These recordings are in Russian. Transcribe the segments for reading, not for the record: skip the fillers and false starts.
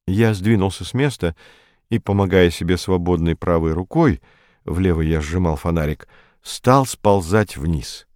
Я сдвинулся с места и, помогая себе свободной правой рукой, в левой я сжимал фонарик, стал сползать вниз.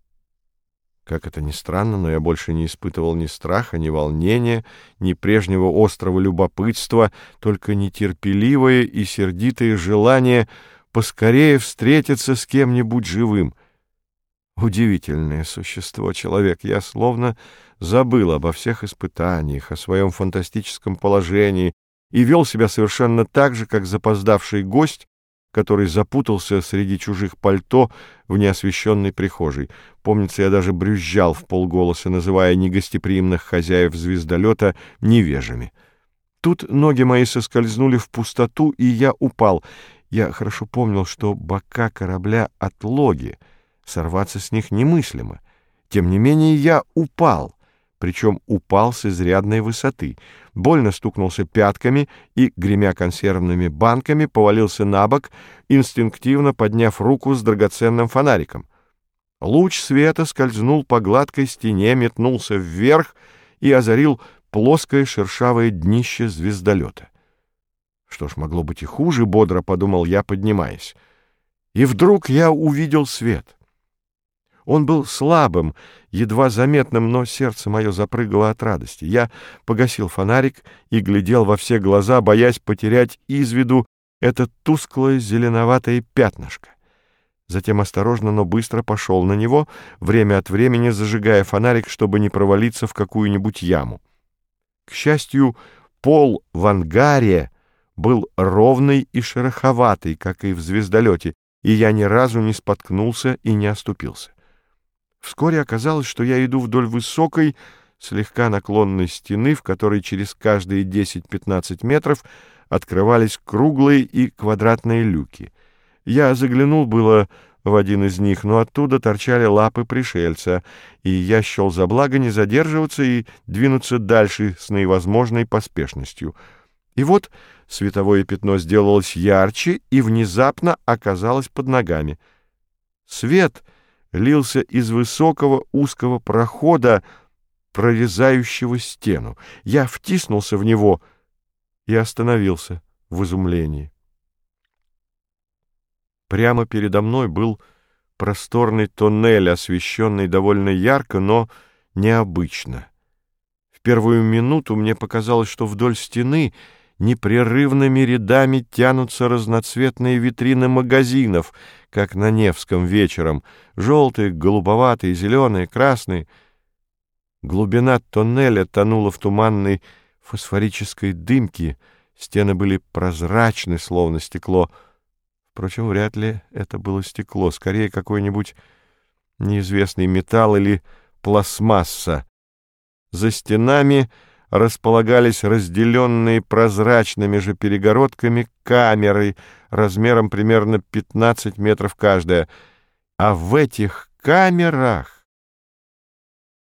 Как это ни странно, но я больше не испытывал ни страха, ни волнения, ни прежнего острого любопытства, только нетерпеливое и сердитое желание поскорее встретиться с кем-нибудь живым. Удивительное существо человек. Я словно забыл обо всех испытаниях, о своем фантастическом положении и вел себя совершенно так же, как запоздавший гость, который запутался среди чужих пальто в неосвещенной прихожей. Помнится, я даже брюзжал вполголоса, называя негостеприимных хозяев звездолета невежами. Тут ноги мои соскользнули в пустоту, и я упал. Я хорошо помнил, что бока корабля отлоги, сорваться с них немыслимо. Тем не менее я упал, причем упал с изрядной высоты. Больно стукнулся пятками и, гремя консервными банками, повалился на бок, инстинктивно подняв руку с драгоценным фонариком. Луч света скользнул по гладкой стене, метнулся вверх и озарил плоское шершавое днище звездолета. Что ж, могло быть и хуже, бодро подумал я, поднимаясь. И вдруг я увидел свет. Он был слабым, едва заметным, но сердце мое запрыгало от радости. Я погасил фонарик и глядел во все глаза, боясь потерять из виду это тусклое зеленоватое пятнышко. Затем осторожно, но быстро пошел на него, время от времени зажигая фонарик, чтобы не провалиться в какую-нибудь яму. К счастью, пол в ангаре был ровный и шероховатый, как и в звездолете, и я ни разу не споткнулся и не оступился. Вскоре оказалось, что я иду вдоль высокой, слегка наклонной стены, в которой через каждые 10-15 метров открывались круглые и квадратные люки. Я заглянул было в один из них, но оттуда торчали лапы пришельца, и я счел за благо не задерживаться и двинуться дальше с наивозможной поспешностью. И вот световое пятно сделалось ярче и внезапно оказалось под ногами. Свет лился из высокого узкого прохода, прорезающего стену. Я втиснулся в него и остановился в изумлении. Прямо передо мной был просторный тоннель, освещенный довольно ярко, но необычно. В первую минуту мне показалось, что вдоль стены непрерывными рядами тянутся разноцветные витрины магазинов, как на Невском вечером, желтые, голубоватые, зеленые, красные. Глубина тоннеля тонула в туманной фосфорической дымке, стены были прозрачны, словно стекло. Впрочем, вряд ли это было стекло, скорее какой-нибудь неизвестный металл или пластмасса. За стенами располагались разделенные прозрачными же перегородками камеры размером примерно 15 метров каждая, а в этих камерах